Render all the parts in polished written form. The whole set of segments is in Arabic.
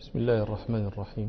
بسم الله الرحمن الرحيم.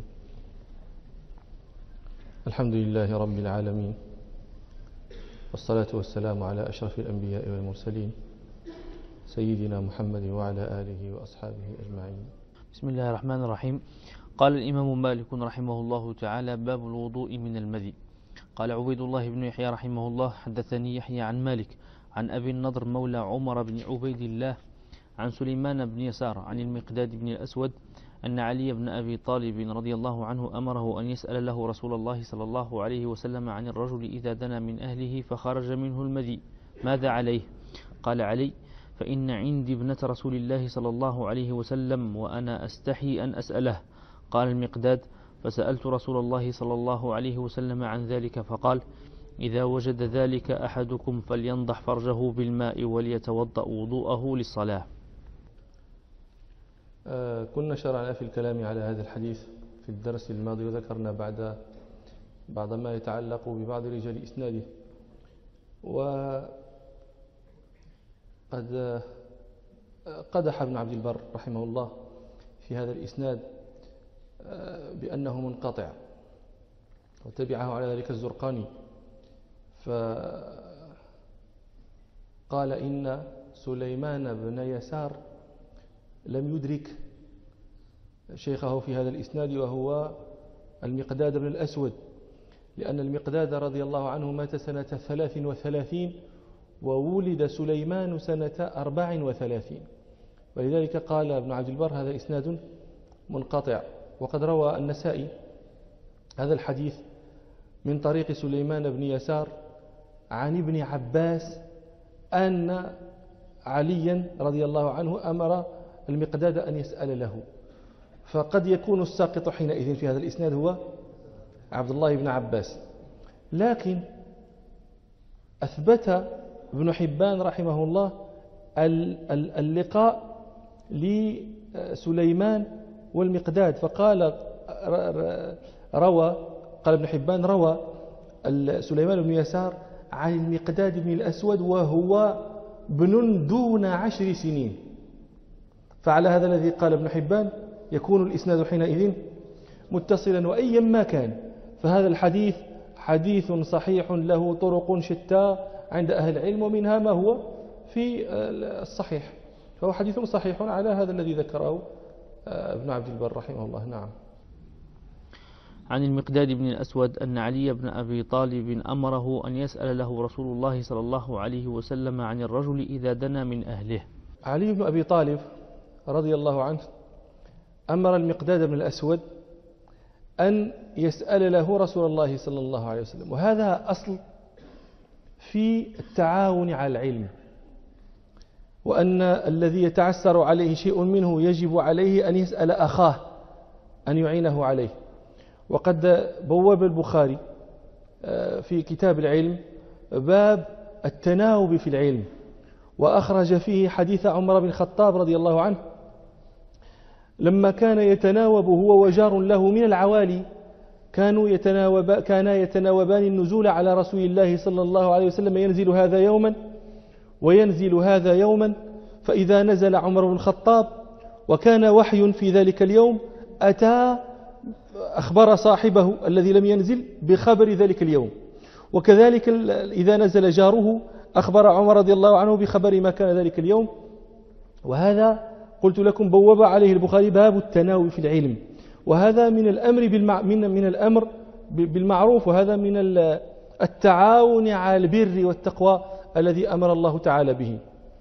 الحمد لله رب العالمين، والصلاة والسلام على أشرف الأنبياء والمرسلين سيدنا محمد وعلى آله وأصحابه أجمعين. بسم الله الرحمن الرحيم. قال الإمام مالك رحمه الله تعالى: باب الوضوء من المذي. قال عبيد الله بن يحيى رحمه الله: حدثني يحيى عن مالك عن أبي النضر مولى عمر بن عبيد الله عن سليمان بن يسار عن المقداد بن الأسود أن علي بن أبي طالب رضي الله عنه أمره أن يسأل له رسول الله صلى الله عليه وسلم عن الرجل إذا دنا من أهله فخرج منه المذي ماذا عليه؟ قال علي: فإن عندي ابنة رسول الله صلى الله عليه وسلم وأنا أستحي أن أسأله. قال المقداد: فسألت رسول الله صلى الله عليه وسلم عن ذلك فقال: إذا وجد ذلك أحدكم فلينضح فرجه بالماء وليتوضأ وضوءه للصلاة. كنا شرعنا في الكلام على هذا الحديث في الدرس الماضي، وذكرنا بعض ما يتعلق ببعض رجال إسناده، وقد قدح ابن عبد البر رحمه الله في هذا الإسناد بأنه منقطع، وتبعه على ذلك الزرقاني، فقال إن سليمان بن يسار لم يدرك شيخه في هذا الإسناد وهو المقداد بن الأسود، لأن المقداد رضي الله عنه مات سنة 33 وولد سليمان سنة 34، ولذلك قال ابن عبد البر هذا إسناد منقطع. وقد روى النسائي هذا الحديث من طريق سليمان بن يسار عن ابن عباس أن عليا رضي الله عنه أمر المقداد أن يسأل له، فقد يكون الساقط حينئذ في هذا الإسناد هو عبد الله بن عباس. لكن أثبت ابن حبان رحمه الله اللقاء لسليمان والمقداد، فقال قال ابن حبان روى سليمان بن يسار عن المقداد بن الأسود وهو ابن دون 10 سنين، فعلى هذا الذي قال ابن حبان يكون الإسناد حينئذ متصلا. وأيا ما كان فهذا الحديث حديث صحيح له طرق شتى عند أهل العلم، ومنها ما هو في الصحيح، فهو حديث صحيح على هذا الذي ذكره ابن عبد البر رحمه الله. نعم. عن المقداد بن الأسود أن علي بن أبي طالب أمره أن يسأل له رسول الله صلى الله عليه وسلم عن الرجل إذا دنا من أهله. علي بن أبي طالب رضي الله عنه أمر المقداد بن الأسود أن يسأل له رسول الله صلى الله عليه وسلم، وهذا أصل في التعاون على العلم، وأن الذي يتعسر عليه شيء منه يجب عليه أن يسأل أخاه أن يعينه عليه. وقد بواب البخاري في كتاب العلم باب التناوب في العلم، وأخرج فيه حديث عمر بن الخطاب رضي الله عنه لما كان يتناوب هو وجار له من العوالي، كانا يتناوبان النزول على رسول الله صلى الله عليه وسلم، ينزل هذا يوما وينزل هذا يوما، فإذا نزل عمر بن الخطاب وكان وحي في ذلك اليوم أتى أخبر صاحبه الذي لم ينزل بخبر ذلك اليوم، وكذلك إذا نزل جاره أخبر عمر رضي الله عنه بخبر ما كان ذلك اليوم. وهذا قلت لكم بوب عليه البخاري باب التناوب في العلم، وهذا من الأمر من الأمر بالمعروف، وهذا من التعاون على البر والتقوى الذي أمر الله تعالى به.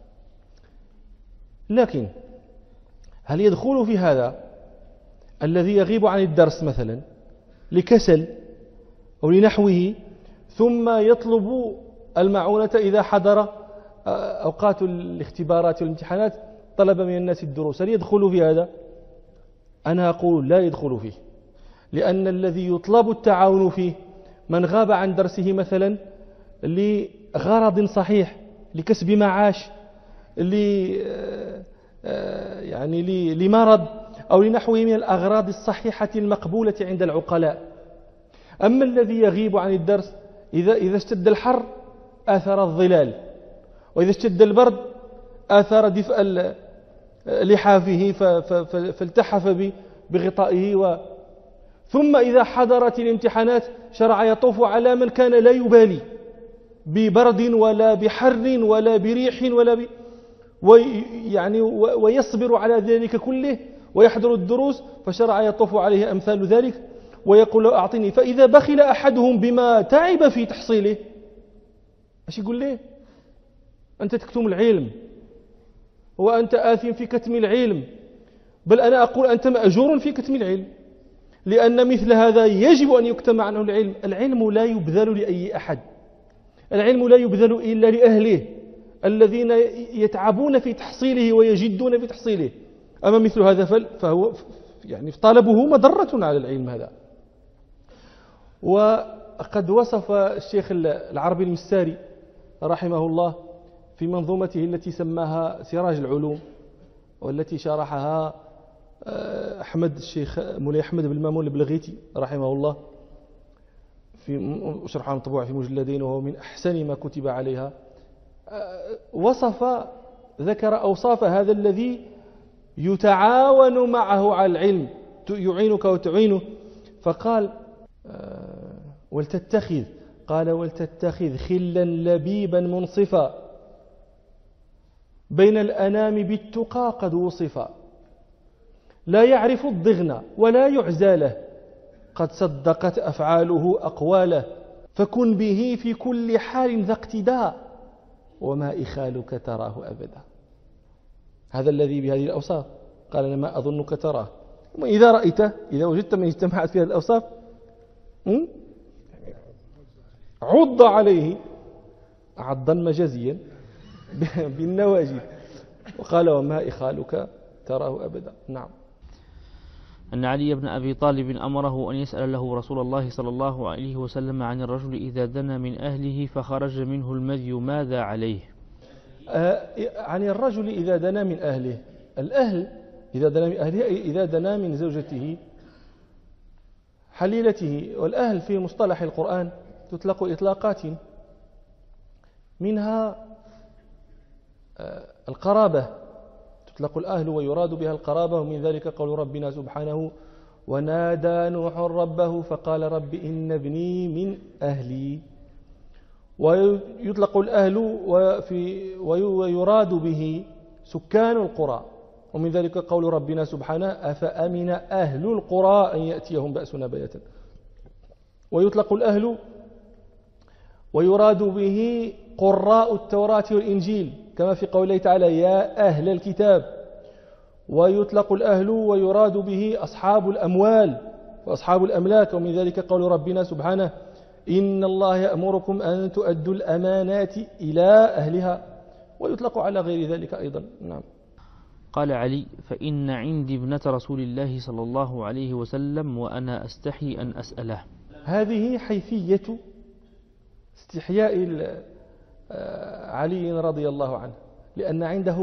لكن هل يدخل في هذا الذي يغيب عن الدرس مثلا لكسل أو لنحوه ثم يطلب المعونة إذا حضر أوقات الاختبارات والامتحانات، طلب من الناس الدروس، هل يدخل في هذا؟ أنا أقول لا يدخل فيه، لأن الذي يطلب التعاون فيه من غاب عن درسه مثلا لغرض صحيح، لكسب معاش، لمرض أو لنحوه من الأغراض الصحيحة المقبولة عند العقلاء. أما الذي يغيب عن الدرس إذا اشتد الحر آثر الظلال، وإذا اشتد البرد آثر دفء لحافه فالتحف بغطائه ثم إذا حضرت الامتحانات شرع يطوف على من كان لا يبالي ببرد ولا بحر ولا بريح ويصبر على ذلك كله ويحضر الدروس، فشرع يطوف عليه أمثال ذلك ويقول له أعطني. فإذا بخل أحدهم بما تعب في تحصيله، ايش يقول له؟ أنت تكتم العلم وأنت آثم في كتم العلم، بل أنا أقول أنت مأجور في كتم العلم، لأن مثل هذا يجب أن يكتم عنه العلم. العلم لا يبذل لأي أحد، العلم لا يبذل إلا لأهله الذين يتعبون في تحصيله ويجدون في تحصيله. أما مثل هذا فهو طلبه مضرة على العلم هذا. وقد وصف الشيخ العربي المساري رحمه الله في منظومته التي سماها سراج العلوم، والتي شرحها الشيخ مولاي أحمد بن مامون البلغيتي رحمه الله، في شرحها مطبوع في مجلدين وهو من أحسن ما كتب عليها. ذكر أوصاف هذا الذي يتعاون معه على العلم، يعينك وتعينه، فقال ولتتخذ خلا لبيبا منصفا بين الأنام بالتقى قد وصفا، لا يعرف الضغن ولا يعزى له، قد صدقت أفعاله أقواله، فكن به في كل حال ذا اقتداء، وما إخالك تراه أبدا. هذا الذي بهذه الأوصاف قال أنا ما أظنك تراه. وإذا رأيته، إذا وجدت من اجتمعت في هذه الأوصاف عض عليه عضا مجازيا بالنواجذ، وقال وما إخالك تراه أبدا. نعم. أن علي بن أبي طالب أمره أن يسأل له رسول الله صلى الله عليه وسلم عن الرجل إذا دنا من أهله فخرج منه المذي ماذا عليه؟ عن الرجل إذا دنا من أهله، الأهل إذا دنا من أهله إذا دنا من زوجته حليلته. والأهل في مصطلح القرآن تطلق إطلاقات، منها القرابة، تطلق الأهل ويراد بها القرابة، ومن ذلك قول ربنا سبحانه ونادى نوح ربه فقال رب إن ابني من أهلي. ويطلق الأهل ويراد به سكان القرى، ومن ذلك قول ربنا سبحانه أفأمن أهل القرى أن يأتيهم بأسنا بياتا. ويطلق الأهل ويراد به قراء التوراة والإنجيل كما في قوله تعالى يا أهل الكتاب. ويطلق الأهل ويراد به أصحاب الأموال وأصحاب الأملاك، ومن ذلك قول ربنا سبحانه إن الله يأمركم أن تؤدوا الأمانات إلى أهلها. ويطلق على غير ذلك أيضا. نعم. قال علي فإن عندي ابنة رسول الله صلى الله عليه وسلم وأنا أستحي أن أسأله. هذه حيثية استحياء علي رضي الله عنه، لأن عنده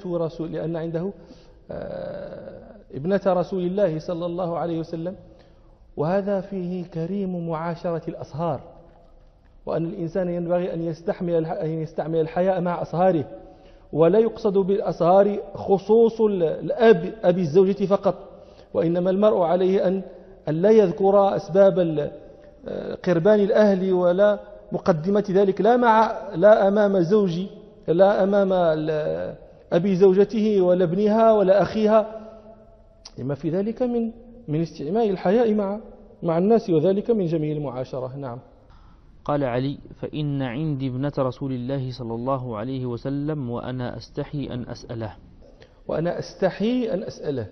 ابنة رسول الله صلى الله عليه وسلم، وهذا فيه كريم معاشرة الأصهار، وأن الإنسان ينبغي أن يستعمل الحياء مع أصهاره، ولا يقصد بالأصهار خصوص الأب أبي الزوجة فقط، وإنما المرء عليه أن لا يذكر أسباب قربان الأهل ولا مقدمة ذلك، لا أمام زوجي، لا أمام أبي زوجته ولا ابنها ولا أخيها، لما في ذلك من استعمال الحياء مع الناس، وذلك من جميل المعاشرة. نعم. قال علي فإن عندي ابنة رسول الله صلى الله عليه وسلم وأنا أستحي أن أسأله. وأنا أستحي أن أسأله،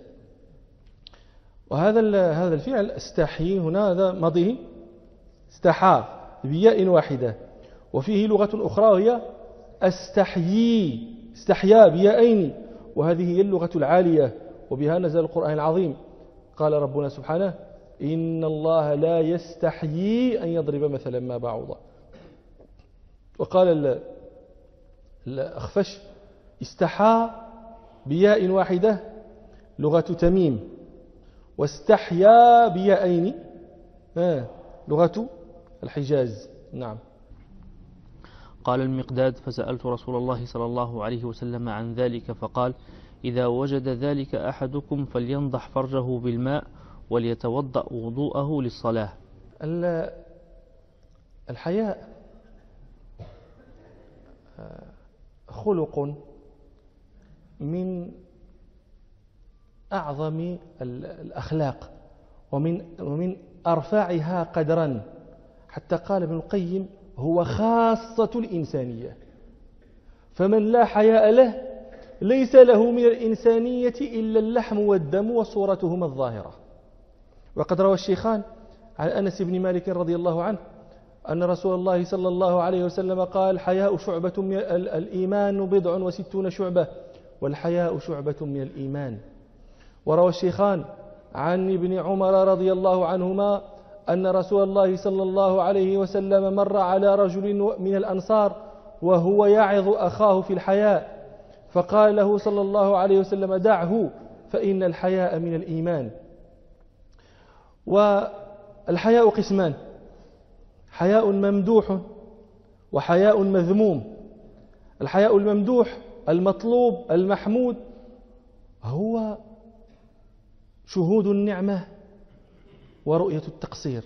وهذا الفعل استحي هنا هذا ماضيه استحى بياء واحدة، وفيه لغة أخرى وهي استحيا بياءين، وهذه هي اللغة العالية، وبها نزل القرآن العظيم. قال ربنا سبحانه إن الله لا يستحيي أن يضرب مثلا ما بعوضة. وقال الأخفش استحى بياء واحدة لغة تميم، واستحيا بياءين لغة الحجاز. نعم. قال المقداد فسألت رسول الله صلى الله عليه وسلم عن ذلك فقال إذا وجد ذلك أحدكم فلينضح فرجه بالماء وليتوضأ وضوءه للصلاة. الحياء خلق من أعظم الأخلاق ومن أرفعها قدرا، حتى قال ابن القيم هو خاصة الإنسانية، فمن لا حياء له ليس له من الإنسانية إلا اللحم والدم وصورتهما الظاهرة. وقد روى الشيخان عن أنس بن مالك رضي الله عنه أن رسول الله صلى الله عليه وسلم قال: الحياء شعبة من الإيمان 69 شعبة، والحياء شعبة من الإيمان. وروى الشيخان عن ابن عمر رضي الله عنهما أن رسول الله صلى الله عليه وسلم مر على رجل من الأنصار وهو يعظ أخاه في الحياء، فقال له صلى الله عليه وسلم: دعه فإن الحياء من الإيمان. والحياء قسمان: حياء ممدوح وحياء مذموم. الحياء الممدوح المطلوب المحمود هو شهود النعمة ورؤية التقصير،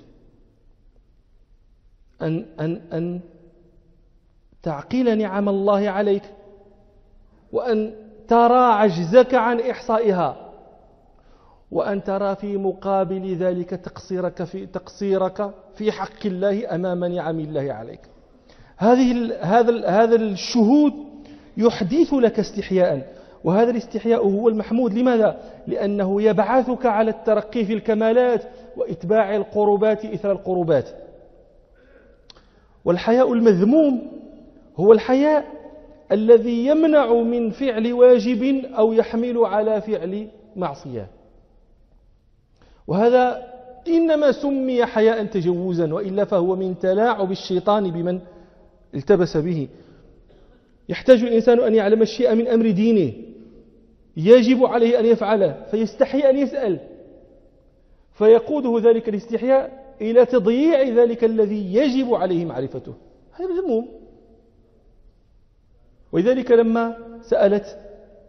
أن تعقيل نعم الله عليك وأن ترى عجزك عن إحصائها، وأن ترى في مقابل ذلك تقصيرك في حق الله أمام نعم الله عليك. هذا الشهود يحدث لك استحياء، وهذا الاستحياء هو المحمود. لماذا؟ لأنه يبعثك على الترقي في الكمالات وإتباع القربات إثر القربات. والحياء المذموم هو الحياء الذي يمنع من فعل واجب أو يحمل على فعل معصية، وهذا إنما سمي حياء تجوزا، وإلا فهو من تلاعب الشيطان بمن التبس به. يحتاج الإنسان أن يعلم الشيء من أمر دينه يجب عليه أن يفعله، فيستحي أن يسأل، فيقوده ذلك الاستحياء إلى تضييع ذلك الذي يجب عليه معرفته. هذا مذموم. ولذلك لما سألت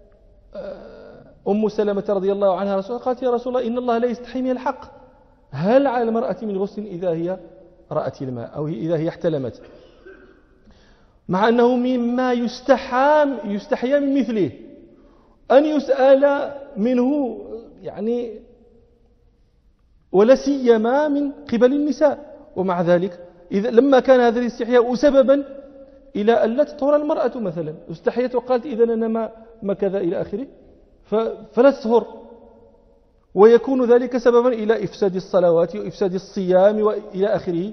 أم سلمة رضي الله عنها رسول الله، قالت: يا رسول الله، إن الله لا يستحي من الحق، هل على المرأة من غسل إذا هي رأت الماء أو إذا هي احتلمت؟ مع أنه مما يستحيا من مثله أن يسأل منه، يعني ولا سيما من قبل النساء. ومع ذلك لما كان هذا الاستحياء سببا إلى أن لا تطهر المرأة مثلا، استحيت وقالت: إذن أنا ما كذا إلى آخره، فلا تطهر، ويكون ذلك سببا إلى إفساد الصلوات وإفساد الصيام وإلى آخره.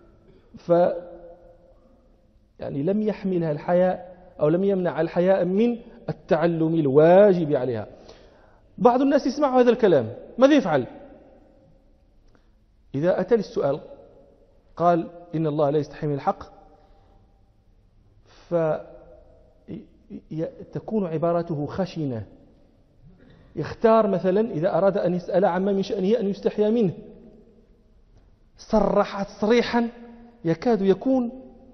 يعني لم يحملها الحياء أو لم يمنع الحياء من التعلم الواجب عليها. بعض الناس يسمع هذا الكلام، ماذا يفعل؟ إذا أتى للسؤال قال: إن الله لا يستحي من الحق، فتكون عبارته خشنة. يختار مثلا إذا أراد أن يسأل عما من شأنه أن يستحيا منه، صرح تصريحا يكاد يكون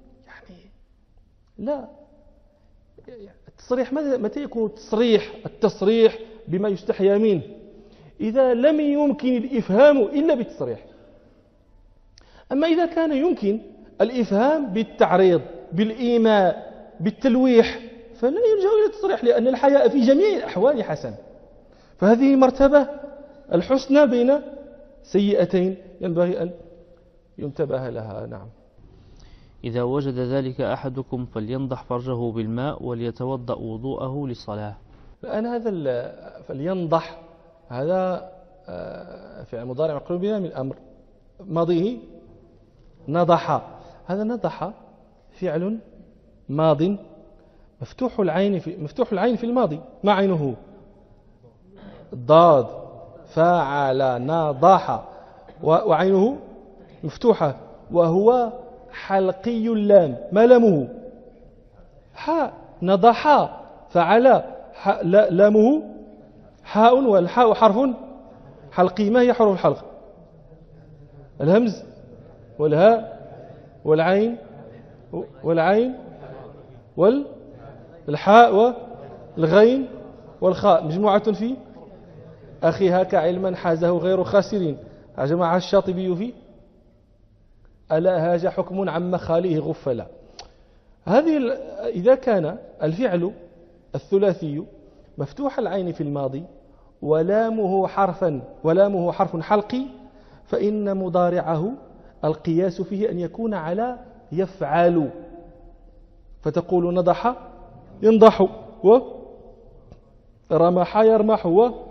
لا. التصريح متى يكون التصريح بما يستحيا منه؟ إذا لم يمكن الإفهام إلا بالتصريح. أما إذا كان يمكن الإفهام بالتعريض، بالإيماء، بالتلويح، فلا يلجأ إلى التصريح، لأن الحياء في جميع الأحوال حسن. فهذه مرتبة الحسنى بين سيئتين ينبغي أن ينتبه لها. نعم. إذا وجد ذلك أحدكم فلينضح فرجه بالماء وليتوضأ وضوءه للصلاة. الآن هذا فلينضح هذا فعل مضارع مقرون بنا من الأمر، ماضيه نضح. هذا نضح فعل ماض مفتوح العين في الماضي. ما عينه؟ ضاد. فعل نضح، وعينه مفتوحة، وهو حلقي اللام. ما لامه؟ حاء. نضح فعل لامه حاء، والحاء حرف حلقي. ما هي حروف الحلق؟ الهمز والهاء والعين والحاء والغين والخاء مجموعة في أخي هاك علما حازه غير خاسرين. جمع الشاطبي في ألا هاج حكم عم خاليه غفلا. هذه إذا كان الفعل الثلاثي مفتوح العين في الماضي ولامه حرف حلقي، فإن مضارعه القياس فيه أن يكون على يفعل، فتقول نضح ينضح، ورمح يرمح،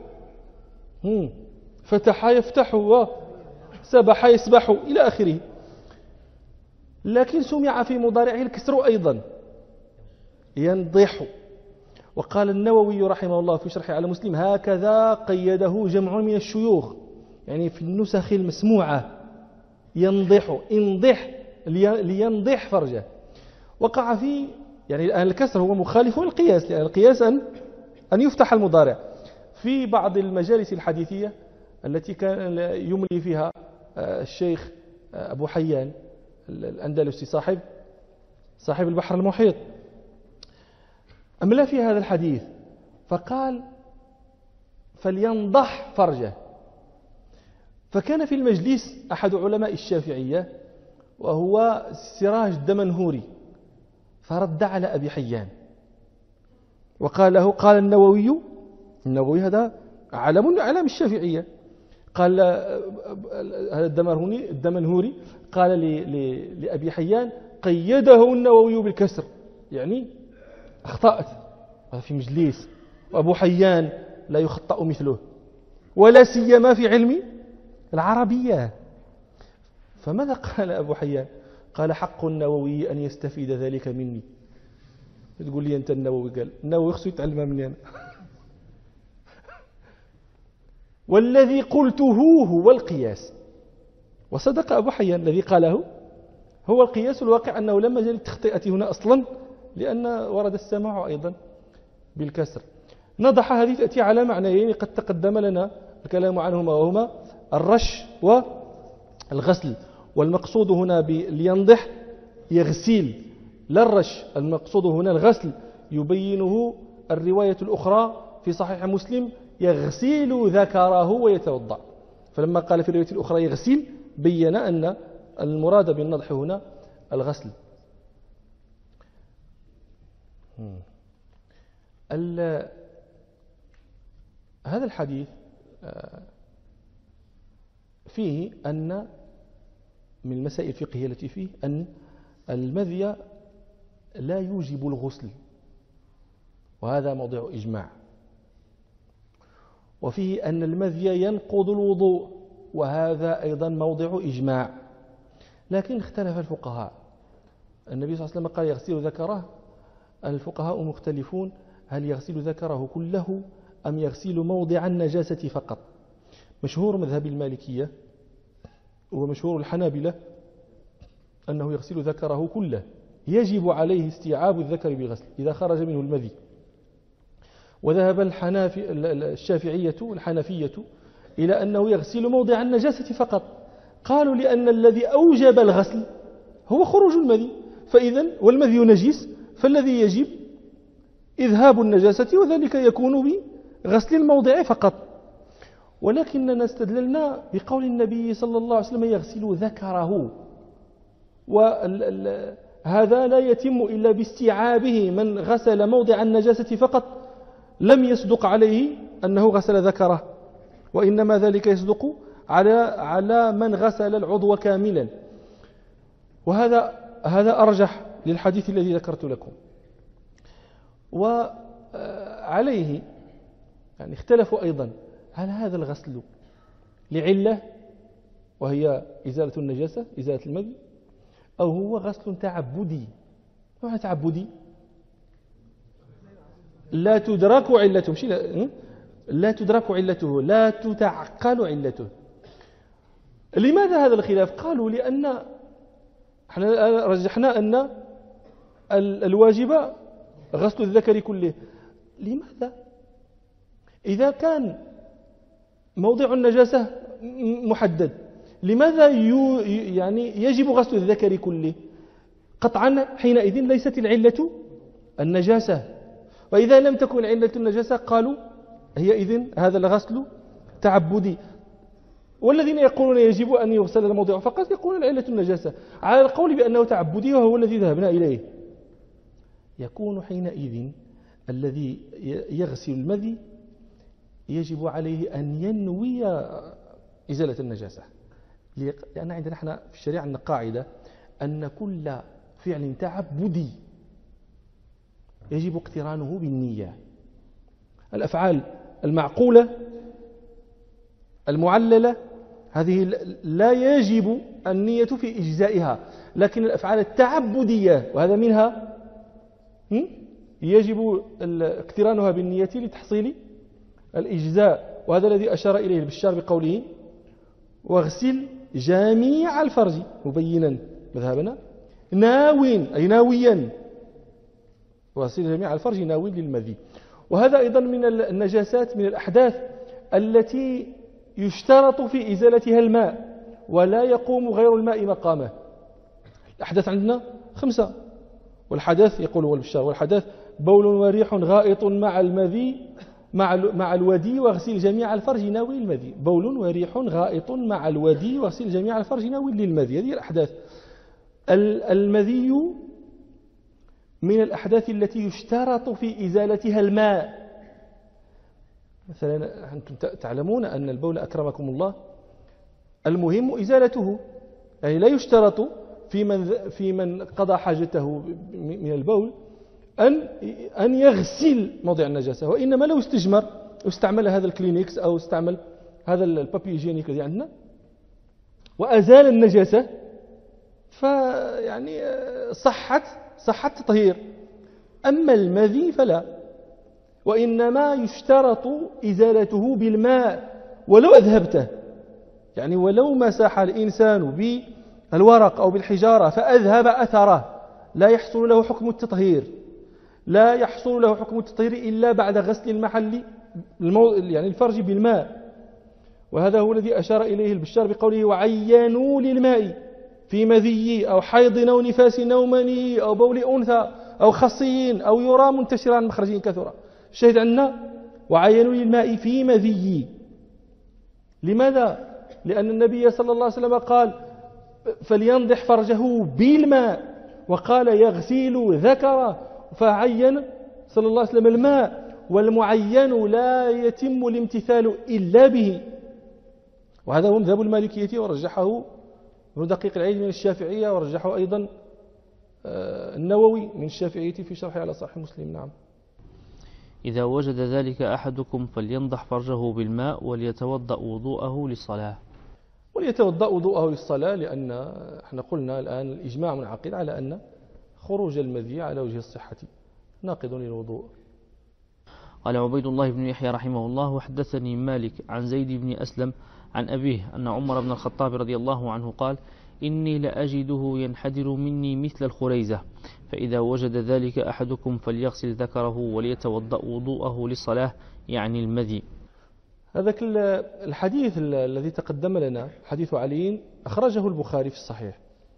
فتح يفتح، وسبح يسبح إلى آخره. لكن سمع في مضارعه الكسر أيضا ينضح. وقال النووي رحمه الله في شرح على مسلم هكذا قيده جمع من الشيوخ، يعني في النسخ المسموعة ينضح، انضح لينضح فرجه. وقع في يعني الآن الكسر هو مخالف للقياس، لأن القياس أن يفتح المضارع. في بعض المجالس الحديثية التي كان يملي فيها الشيخ أبو حيان الأندلسي صاحب البحر المحيط، أملى في هذا الحديث فقال فلينضح فرجه. فكان في المجلس أحد علماء الشافعية وهو سراج الدمنهوري، فرد على أبي حيان وقال له، قال النووي هذا علم الشافعية، قال هذا الدمنهوري قال لأبي حيان قيده النووي بالكسر، يعني أخطأت. هذا في مجلس وأبو حيان لا يخطأ مثله، ولا سيما في علم العربية. فماذا قال أبو حيان؟ قال حق النووي أن يستفيد ذلك مني. تقول لي أنت النووي؟ قال النووي خصو يتعلمها مني أنا. والذي قلته هو القياس. وصدق أبو حيان، الذي قاله هو القياس. الواقع أنه لم يجد التخطئة هنا أصلا، لأن ورد السماع أيضا بالكسر. نضح هذه تأتي على معنيين قد تقدم لنا الكلام عنهما، وهما الرش والغسل. والمقصود هنا بلينضح يغسل، لا الرش، المقصود هنا الغسل، يبينه الرواية الأخرى في صحيح مسلم يغسل ذكره ويتوضأ. فلما قال في الرواية الأخرى يغسل بين أن المراد بالنضح هنا الغسل. هذا الحديث فيه أن من المسائل الفقهية التي فيه أن المذي لا يوجب الغسل، وهذا موضع إجماع. وفيه أن المذي ينقض الوضوء، وهذا أيضا موضع إجماع. لكن اختلف الفقهاء. النبي صلى الله عليه وسلم قال يغسل ذكره، الفقهاء مختلفون، هل يغسل ذكره كله أم يغسل موضع النجاسة فقط؟ مشهور مذهب المالكية ومشهور الحنابلة أنه يغسل ذكره كله، يجب عليه استيعاب الذكر بغسل إذا خرج منه المذي. وذهب الشافعية الحنفية إلى أنه يغسل موضع النجاسة فقط. قالوا لأن الذي أوجب الغسل هو خروج المذي، فإذا والمذي نجس، فالذي يجب إذهاب النجاسة، وذلك يكون بغسل الموضع فقط. ولكننا استدللنا بقول النبي صلى الله عليه وسلم يغسل ذكره، وهذا لا يتم إلا باستيعابه. من غسل موضع النجاسة فقط لم يصدق عليه أنه غسل ذكره، وإنما ذلك يصدق على من غسل العضو كاملا. وهذا أرجح للحديث الذي ذكرت لكم. وعليه يعني اختلفوا أيضا، هل هذا الغسل لعلة وهي إزالة النجاسة، إزالة المذي، أو هو غسل تعبدي؟ ما تعبدي؟ لا تدرك علته، لا تدرك علته، لا تتعقل علته. لماذا هذا الخلاف؟ قالوا لأن احنا رجحنا أن الواجب غسل الذكر كله. لماذا؟ إذا كان موضع النجاسة محدد، لماذا يعني يجب غسل الذكر كله؟ قطعا حينئذ ليست العلة النجاسة. وإذا لم تكن علة النجاسة قالوا هي إذن هذا الغسل تعبدي. والذين يقولون يجب أن يغسل الموضع فقط يقولون علة النجاسة على القول بأنه تعبدي وهو الذي ذهبنا إليه. يكون حينئذ الذي يغسل المذي يجب عليه أن ينوي إزالة النجاسة، لأن عندنا احنا في الشريعة عندنا قاعدة أن كل فعل تعبدي يجب اقترانه بالنية. الأفعال المعقولة المعللة هذه لا يجب النية في إجزائها، لكن الأفعال التعبدية وهذا منها يجب اقترانها بالنية لتحصيل الإجزاء. وهذا الذي أشار إليه البشار بقوله واغسل جميع الفرج، مبينا مذهبنا ناوين أي ناويا، واغسل جميع الفرج ناوي للمذي. وهذا أيضا من النجاسات من الأحداث التي يشترط في إزالتها الماء ولا يقوم غير الماء مقامه. الأحداث عندنا 5، والحدث يقول هو البشار والحدث بول وريح غائط مع المذي مع الودي واغسل جميع الفرج ناوي للمذي. بول وريح غائط مع الودي واغسل جميع الفرج ناوي للمذي. هذه الأحداث. المذي من الأحداث التي يشترط في إزالتها الماء. مثلا أنتم تعلمون أن البول أكرمكم الله المهم إزالته، يعني لا يشترط في من قضى حاجته من البول أن يغسل موضع النجاسة، وإنما لو استجمر واستعمل هذا الكلينكس أو استعمل هذا البابي هيجينيك الذي عندنا وأزال النجاسة فيعني صحت تطهير. أما المذي فلا، وإنما يشترط إزالته بالماء ولو أذهبته، يعني ولو مسح الإنسان بالورق أو بالحجارة فأذهب أثره لا يحصل له حكم التطهير، لا يحصل له حكم التطهير إلا بعد غسل المحل يعني الفرج بالماء. وهذا هو الذي أشار إليه البشار بقوله وعينوا للماء في مذي أو حيض أو نفاس أو مني أو بول أنثى أو خصي أو يرى منتشرا عن مخرج كثرة. الشاهد عندنا وعينوا للماء في مذي. لماذا؟ لأن النبي صلى الله عليه وسلم قال فلينضح فرجه بالماء، وقال يغسل ذكره، فعين صلى الله عليه وسلم الماء، والمعين لا يتم الامتثال إلا به. وهذا هو مذهب المالكية ورجحه ابن دقيق العيد من الشافعية، ورجحه أيضا النووي من الشافعية في شرحه على صحيح مسلم. نعم. إذا وجد ذلك أحدكم فلينضح فرجه بالماء وليتوضأ وضوءه للصلاة. وليتوضأ وضوءه للصلاة، لأن احنا قلنا الآن الإجماع منعقد على أن خروج المذي على وجه الصحة ناقض للوضوء. قال عبيد الله بن يحيى رحمه الله وحدثني مالك عن زيد بن أسلم عن أبيه أن عمر بن الخطاب رضي الله عنه قال إني لأجده ينحدر مني مثل الخريزة، فإذا وجد ذلك أحدكم فليغسل ذكره وليتوضأ وضوءه للصلاة، يعني المذي. هذا الحديث الذي تقدم لنا حديث علي أخرجه البخاري في الصحيح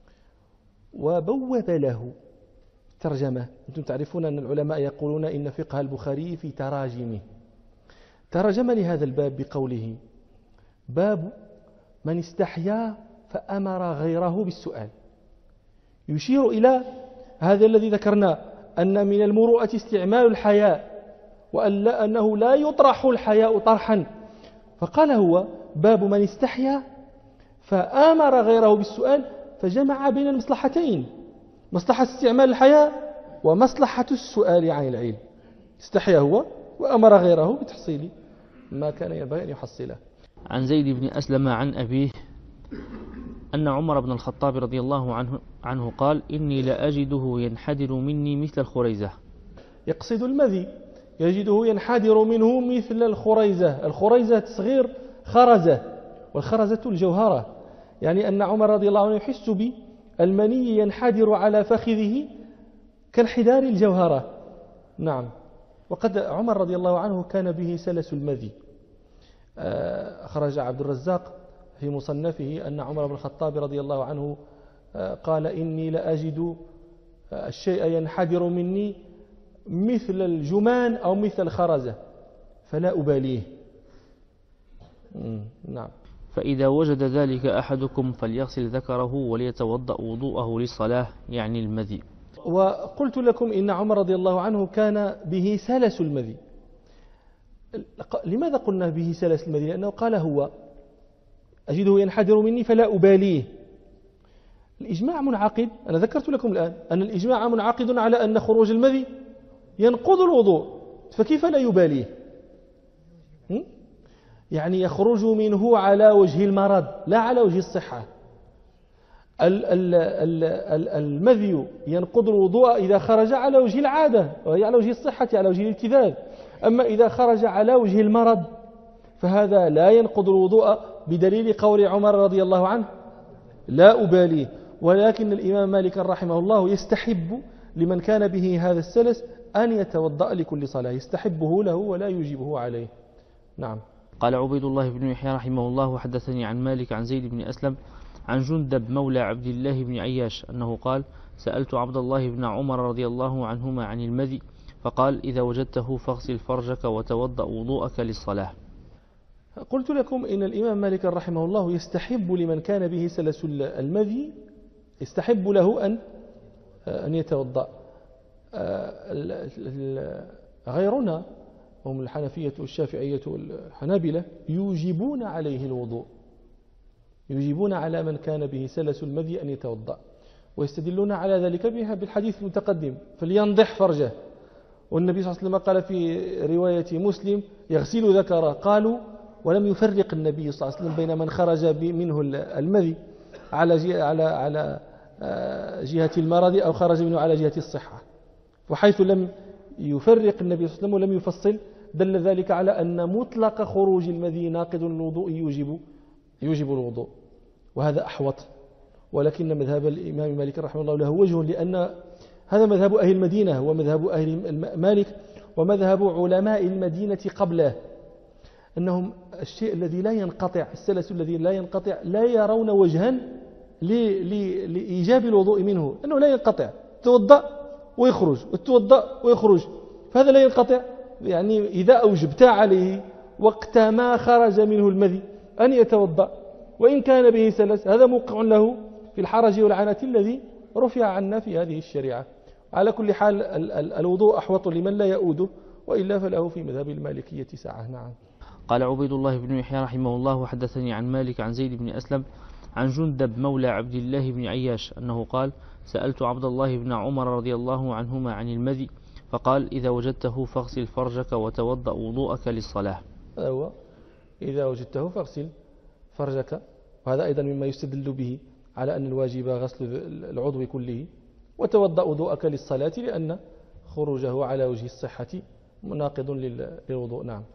وبوب له ترجمة. أنتم تعرفون أن العلماء يقولون إن فقه البخاري في تراجمه. ترجم لهذا الباب بقوله باب من استحيا فأمر غيره بالسؤال، يشير إلى هذا الذي ذكرنا أن من المروءة استعمال الحياء، وأنه لا يطرح الحياء طرحا، فقال هو باب من استحيا فأمر غيره بالسؤال، فجمع بين المصلحتين، مصلحة استعمال الحياء ومصلحة السؤال عن العلم. استحيا هو وأمر غيره بتحصيل ما كان ينبغي أن يحصله. عن زيد بن أسلم عن أبيه أن عمر بن الخطاب رضي الله عنه قال إني لأجده ينحدر مني مثل الخريزة. يقصد المذي، يجده ينحدر منه مثل الخريزة. الخريزة تصغير خرزة، والخرزة الجوهرة، يعني أن عمر رضي الله عنه يحس بالمني ينحدر على فخذه كانحدار الجوهرة. نعم. وقد عمر رضي الله عنه كان به سلس المذي. أخرج عبد الرزاق في مصنفه أن عمر بن الخطاب رضي الله عنه قال إني لأجد الشيء ينحدر مني مثل الجمان أو مثل الخرزة فلا أباليه. نعم. فإذا وجد ذلك أحدكم فليغسل ذكره وليتوضأ وضوءه للصلاة، يعني المذي. وقلت لكم إن عمر رضي الله عنه كان به سلس المذي. لماذا قلنا به سلس المذي؟ لأنه قال هو أجده ينحدر مني فلا أباليه. الإجماع منعقد، أنا ذكرت لكم الآن أن الإجماع منعقد على أن خروج المذي ينقض الوضوء، فكيف لا يباليه؟ يعني يخرج منه على وجه المرض لا على وجه الصحة. المذي ينقض الوضوء إذا خرج على وجه العادة وهي على وجه الصحة على وجه الالتذاذ، أما إذا خرج على وجه المرض فهذا لا ينقض الوضوء بدليل قول عمر رضي الله عنه لا أباليه. ولكن الإمام مالك رحمه الله يستحب لمن كان به هذا السلس أن يتوضأ لكل صلاة، يستحبه له ولا يجيبه عليه. نعم. قال عبيد الله بن يحيى رحمه الله حدثني عن مالك عن زيد بن أسلم عن جندب مولى عبد الله بن عياش أنه قال سألت عبد الله بن عمر رضي الله عنهما عن المذي فقال إذا وجدته فاغسل فرجك وتوضأ وضوءك للصلاة. قلت لكم إن الإمام مالك رحمه الله يستحب لمن كان به سلس المذي يستحب له أن يتوضأ. غيرنا هم الحنفية والشافعية والحنابلة يوجبون عليه الوضوء، يوجبون على من كان به سلس المذي أن يتوضأ، ويستدلون على ذلك بها بالحديث المتقدم فلينضح فرجه. والنبي صلى الله عليه وسلم قال في رواية مسلم يغسل ذكره، قالوا ولم يفرق النبي صلى الله عليه وسلم بين من خرج منه المذي على جهة المرض أو خرج منه على جهة الصحة، وحيث لم يفرق النبي صلى الله عليه وسلم ولم يفصل دل ذلك على أن مطلق خروج المذي ناقض الوضوء يوجب الوضوء، وهذا أحوط. ولكن مذهب الإمام مالك رحمه الله له وجه، لأن هذا مذهب أهل المدينة ومذهب أهل مالك ومذهب علماء المدينة قبله، أنهم الشيء الذي لا ينقطع، السلس الذي لا ينقطع لا يرون وجها لإيجاب الوضوء منه، أنه لا ينقطع، توضأ ويخرج وتوضأ ويخرج، فهذا لا ينقطع. يعني إذا أوجبت عليه وقت ما خرج منه المذي أن يتوضأ وإن كان به سلس، هذا موقع له في الحرج والعنة الذي رفع عنا في هذه الشريعة. على كل حال الوضوء أحوط لمن لا يؤوده، وإلا فله في مذهب المالكية ساعة. نعم. قال عبيد الله بن يحيى رحمه الله حدثني عن مالك عن زيد بن أسلم عن جندب مولى عبد الله بن عياش أنه قال سألت عبد الله بن عمر رضي الله عنهما عن المذي فقال إذا وجدته فاغسل فرجك وتوضأ وضوءك للصلاة. هذا هو، إذا وجدته فاغسل فرجك، وهذا أيضا مما يستدل به على أن الواجب غسل العضو كله، وتوضأ وضوءك للصلاة، لأن خروجه على وجه الصحة مناقض للوضوء. نعم.